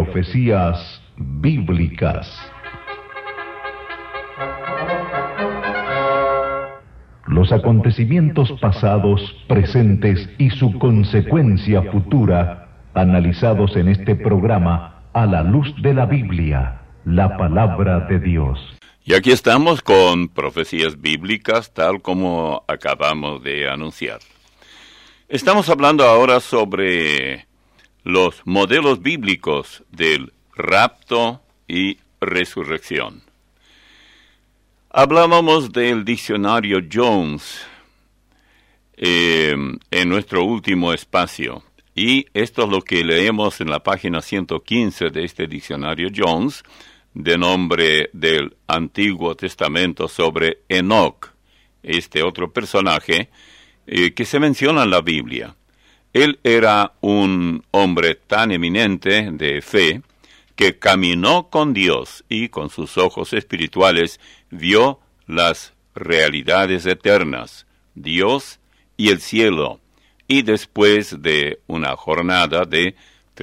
Profecías bíblicas. Los acontecimientos pasados, presentes y su consecuencia futura, analizados en este programa a la luz de la Biblia, la palabra de Dios. Y aquí estamos con Profecías bíblicas, tal como acabamos de anunciar. Estamos hablando ahora sobre los modelos bíblicos del rapto y resurrección. Hablábamos del diccionario Jones en nuestro último espacio, y esto es lo que leemos en la página 115 de este diccionario Jones, de nombre del Antiguo Testamento, sobre Enoc, este otro personaje que se menciona en la Biblia. Él era un hombre tan eminente de fe que caminó con Dios y con sus ojos espirituales vio las realidades eternas, Dios y el cielo, y después de una jornada de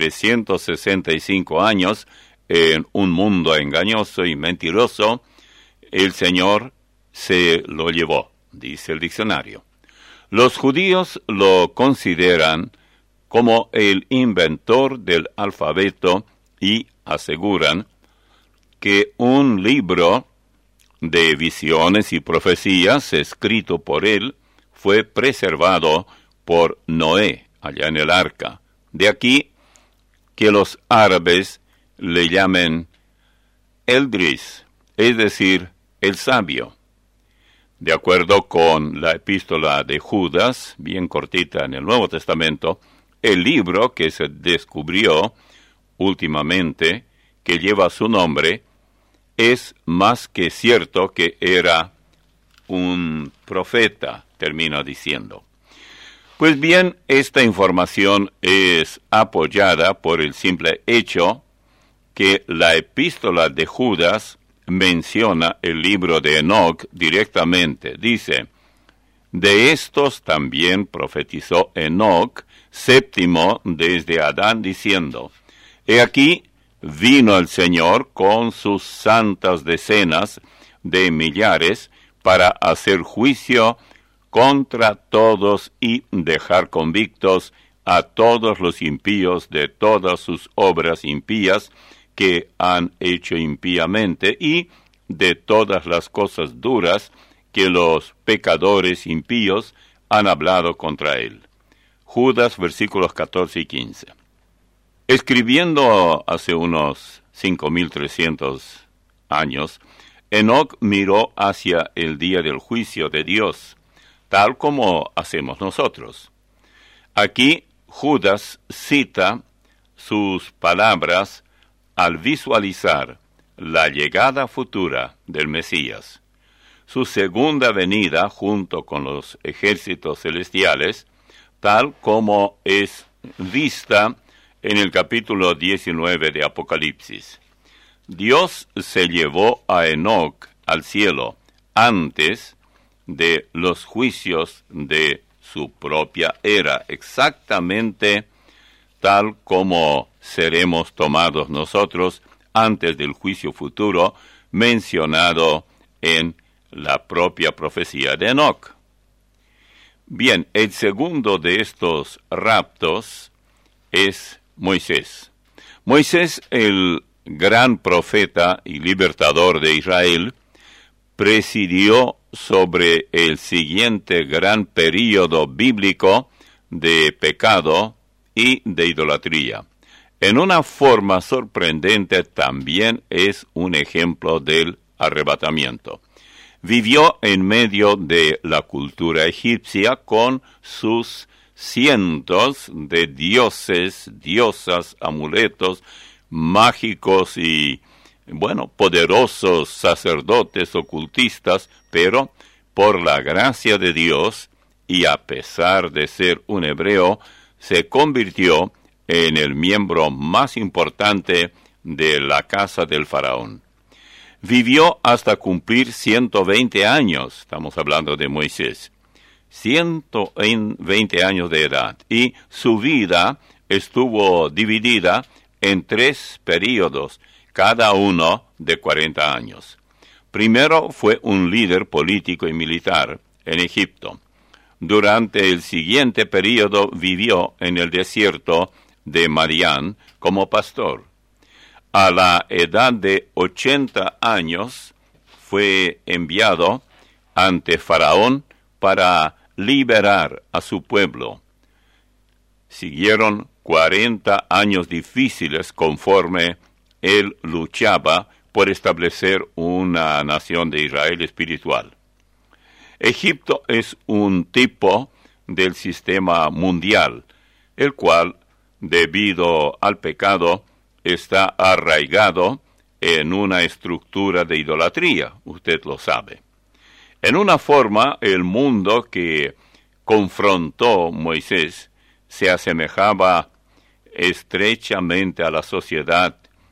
365 años en un mundo engañoso y mentiroso, el Señor se lo llevó, dice el diccionario. Los judíos lo consideran como el inventor del alfabeto y aseguran que un libro de visiones y profecías escrito por él fue preservado por Noé allá en el arca. De aquí que los árabes le llamen Eldris, es decir, el sabio. De acuerdo con la epístola de Judas, bien cortita en el Nuevo Testamento, el libro que se descubrió últimamente, que lleva su nombre, es más que cierto que era un profeta, termina diciendo. Pues bien, esta información es apoyada por el simple hecho que la epístola de Judas menciona el libro de Enoc directamente. Dice: de estos también profetizó Enoc, séptimo desde Adán, diciendo: he aquí, vino el Señor con sus santas decenas de millares para hacer juicio contra todos y dejar convictos a todos los impíos de todas sus obras impías que han hecho impíamente, y de todas las cosas duras que los pecadores impíos han hablado contra él. Judas, versículos 14 y 15. Escribiendo hace unos 5.300 años, Enoc miró hacia el día del juicio de Dios, tal como hacemos nosotros. Aquí Judas cita sus palabras al visualizar la llegada futura del Mesías, su segunda venida junto con los ejércitos celestiales, tal como es vista en el capítulo 19 de Apocalipsis. Dios se llevó a Enoc al cielo antes de los juicios de su propia era, exactamente tal como seremos tomados nosotros antes del juicio futuro mencionado en la propia profecía de Enoc. Bien, el segundo de estos raptos es Moisés. Moisés, el gran profeta y libertador de Israel, presidió sobre el siguiente gran período bíblico de pecado y de idolatría. En una forma sorprendente también es un ejemplo del arrebatamiento. Vivió en medio de la cultura egipcia con sus cientos de dioses, diosas, amuletos mágicos y, poderosos sacerdotes ocultistas, pero por la gracia de Dios y a pesar de ser un hebreo, se convirtió en el miembro más importante de la casa del faraón. Vivió hasta cumplir 120 años, estamos hablando de Moisés, 120 años de edad, y su vida estuvo dividida en 3 períodos, cada uno de 40 años. Primero fue un líder político y militar en Egipto. Durante el siguiente período vivió en el desierto de Madián como pastor. A la edad de 80 años fue enviado ante Faraón para liberar a su pueblo. Siguieron 40 años difíciles conforme él luchaba por establecer una nación de Israel espiritual. Egipto es un tipo del sistema mundial, el cual, debido al pecado, está arraigado en una estructura de idolatría, usted lo sabe. En una forma, el mundo que confrontó Moisés se asemejaba estrechamente a la sociedad,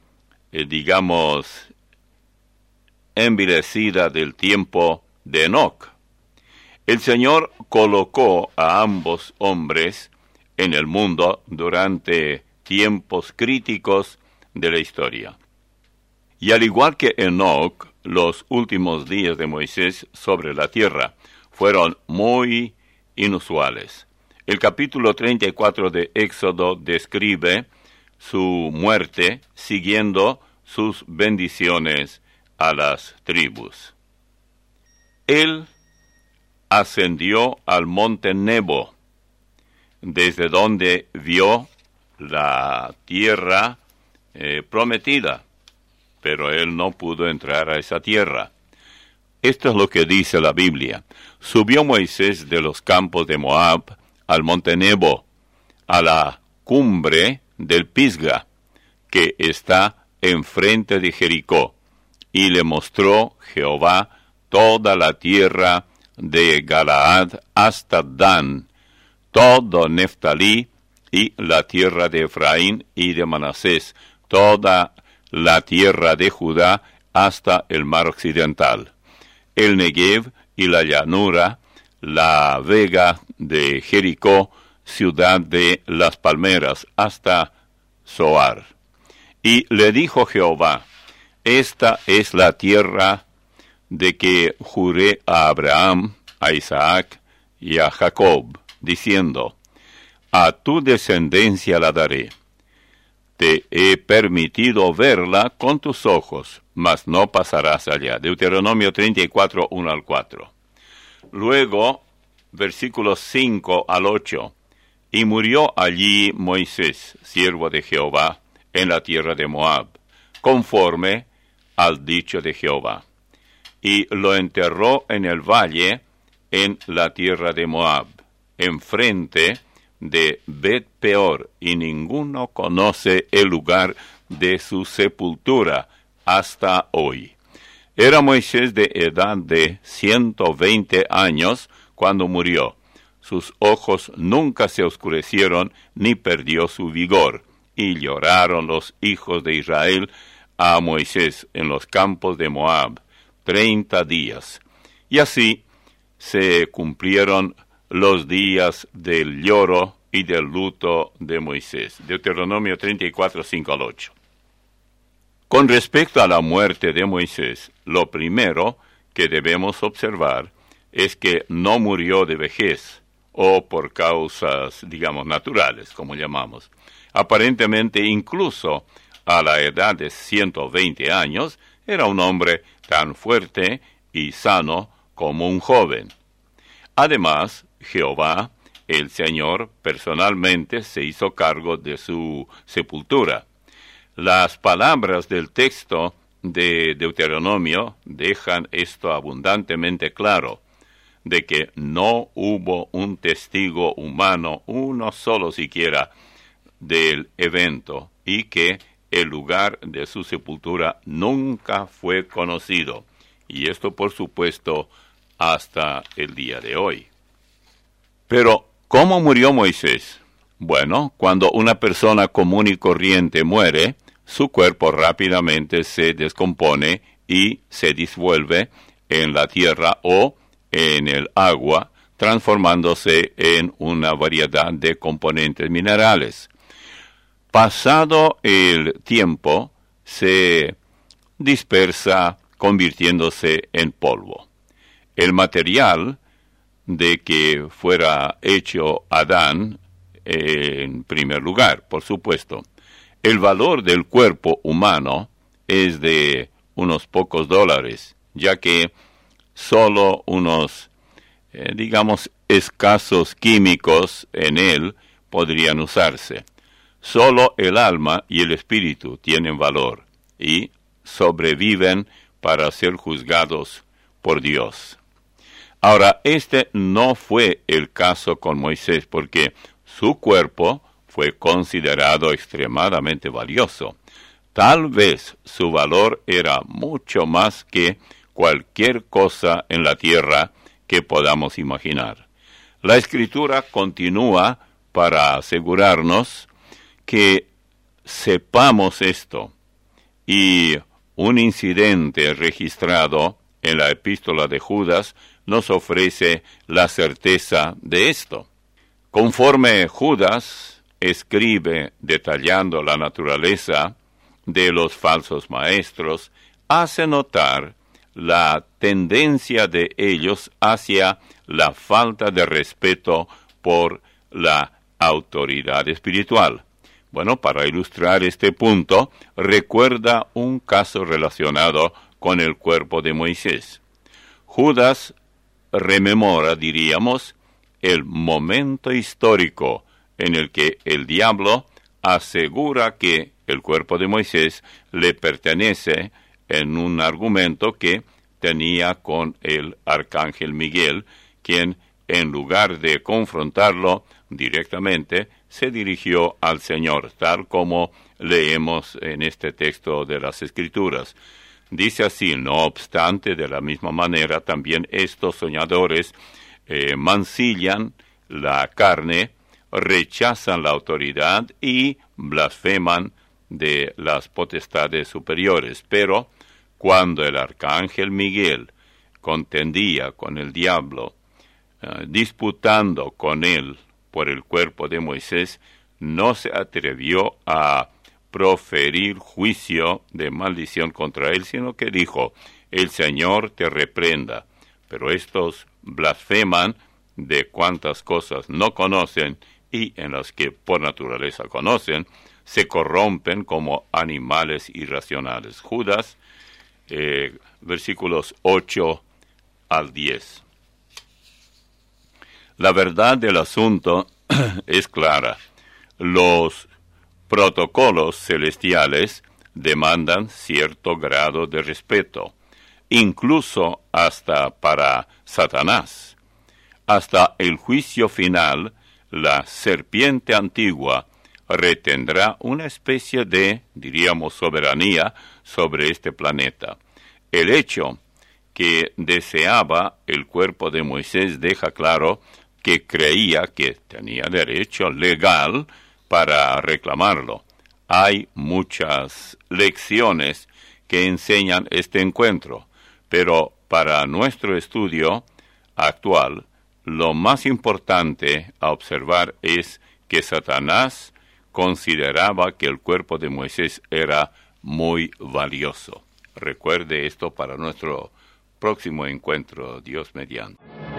envilecida del tiempo de Enoc. El Señor colocó a ambos hombres en el mundo durante tiempos críticos de la historia. Y al igual que Enoc, los últimos días de Moisés sobre la tierra fueron muy inusuales. El capítulo 34 de Éxodo describe su muerte siguiendo sus bendiciones a las tribus. Él ascendió al monte Nebo, desde donde vio la tierra prometida, pero él no pudo entrar a esa tierra. Esto es lo que dice la Biblia. Subió Moisés de los campos de Moab al monte Nebo, a la cumbre del Pisga, que está enfrente de Jericó, y le mostró Jehová toda la tierra de Galaad hasta Dan, todo Neftalí y la tierra de Efraín y de Manasés, toda la tierra de Judá hasta el mar occidental, el Negev y la llanura, la vega de Jericó, ciudad de las palmeras, hasta Zoar. Y le dijo Jehová: esta es la tierra de que juré a Abraham, a Isaac y a Jacob, diciendo: a tu descendencia la daré. Te he permitido verla con tus ojos, mas no pasarás allá. Deuteronomio 34, 1 al 4. Luego, versículos 5 al 8. Y murió allí Moisés, siervo de Jehová, en la tierra de Moab, conforme al dicho de Jehová. Y lo enterró en el valle, en la tierra de Moab, enfrente de Bet-peor, y ninguno conoce el lugar de su sepultura hasta hoy. Era Moisés de edad de 120 años cuando murió. Sus ojos nunca se oscurecieron ni perdió su vigor, y lloraron los hijos de Israel a Moisés en los campos de Moab 30 días. Y así se cumplieron los días del lloro y del luto de Moisés. Deuteronomio 34, 5 al 8. Con respecto a la muerte de Moisés, lo primero que debemos observar es que no murió de vejez o por causas, naturales, como llamamos. Aparentemente, incluso a la edad de 120 años, era un hombre tan fuerte y sano como un joven. Además, Jehová, el Señor, personalmente se hizo cargo de su sepultura. Las palabras del texto de Deuteronomio dejan esto abundantemente claro, de que no hubo un testigo humano, uno solo siquiera, del evento, y que el lugar de su sepultura nunca fue conocido. Y esto, por supuesto, hasta el día de hoy. Pero, ¿cómo murió Moisés? Bueno, cuando una persona común y corriente muere, su cuerpo rápidamente se descompone y se disuelve en la tierra o en el agua, transformándose en una variedad de componentes minerales. Pasado el tiempo, se dispersa convirtiéndose en polvo. El material de que fuera hecho Adán, en primer lugar, por supuesto. El valor del cuerpo humano es de unos pocos dólares, ya que solo unos, escasos químicos en él podrían usarse. Solo el alma y el espíritu tienen valor y sobreviven para ser juzgados por Dios. Ahora, este no fue el caso con Moisés, porque su cuerpo fue considerado extremadamente valioso. Tal vez su valor era mucho más que cualquier cosa en la tierra que podamos imaginar. La Escritura continúa para asegurarnos que sepamos esto, y un incidente registrado en la epístola de Judas nos ofrece la certeza de esto. Conforme Judas escribe detallando la naturaleza de los falsos maestros, hace notar la tendencia de ellos hacia la falta de respeto por la autoridad espiritual. Bueno, para ilustrar este punto, recuerda un caso relacionado con el cuerpo de Moisés. Judas rememora, diríamos, el momento histórico en el que el diablo asegura que el cuerpo de Moisés le pertenece en un argumento que tenía con el arcángel Miguel, quien, en lugar de confrontarlo directamente, se dirigió al Señor, tal como leemos en este texto de las Escrituras. Dice así: no obstante, de la misma manera, también estos soñadores mancillan la carne, rechazan la autoridad y blasfeman de las potestades superiores. Pero cuando el arcángel Miguel contendía con el diablo, disputando con él por el cuerpo de Moisés, no se atrevió a proferir juicio de maldición contra él, sino que dijo: el Señor te reprenda. Pero estos blasfeman de cuantas cosas no conocen y en las que por naturaleza conocen, se corrompen como animales irracionales. Judas, versículos 8 al 10. La verdad del asunto es clara. Los protocolos celestiales demandan cierto grado de respeto, incluso hasta para Satanás. Hasta el juicio final, la serpiente antigua retendrá una especie de, diríamos, soberanía sobre este planeta. El hecho que deseaba el cuerpo de Moisés deja claro que creía que tenía derecho legal para reclamarlo. Hay muchas lecciones que enseñan este encuentro, pero para nuestro estudio actual, lo más importante a observar es que Satanás consideraba que el cuerpo de Moisés era muy valioso. Recuerde esto para nuestro próximo encuentro, Dios mediante.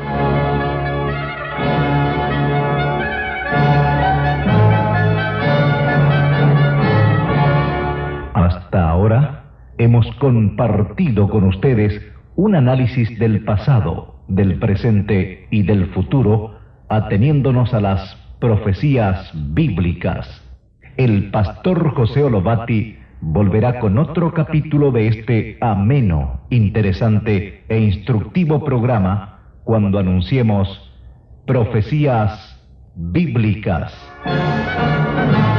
Hasta ahora hemos compartido con ustedes un análisis del pasado, del presente y del futuro, ateniéndonos a las profecías bíblicas. El pastor José Olovati volverá con otro capítulo de este ameno, interesante e instructivo programa cuando anunciemos Profecías Bíblicas.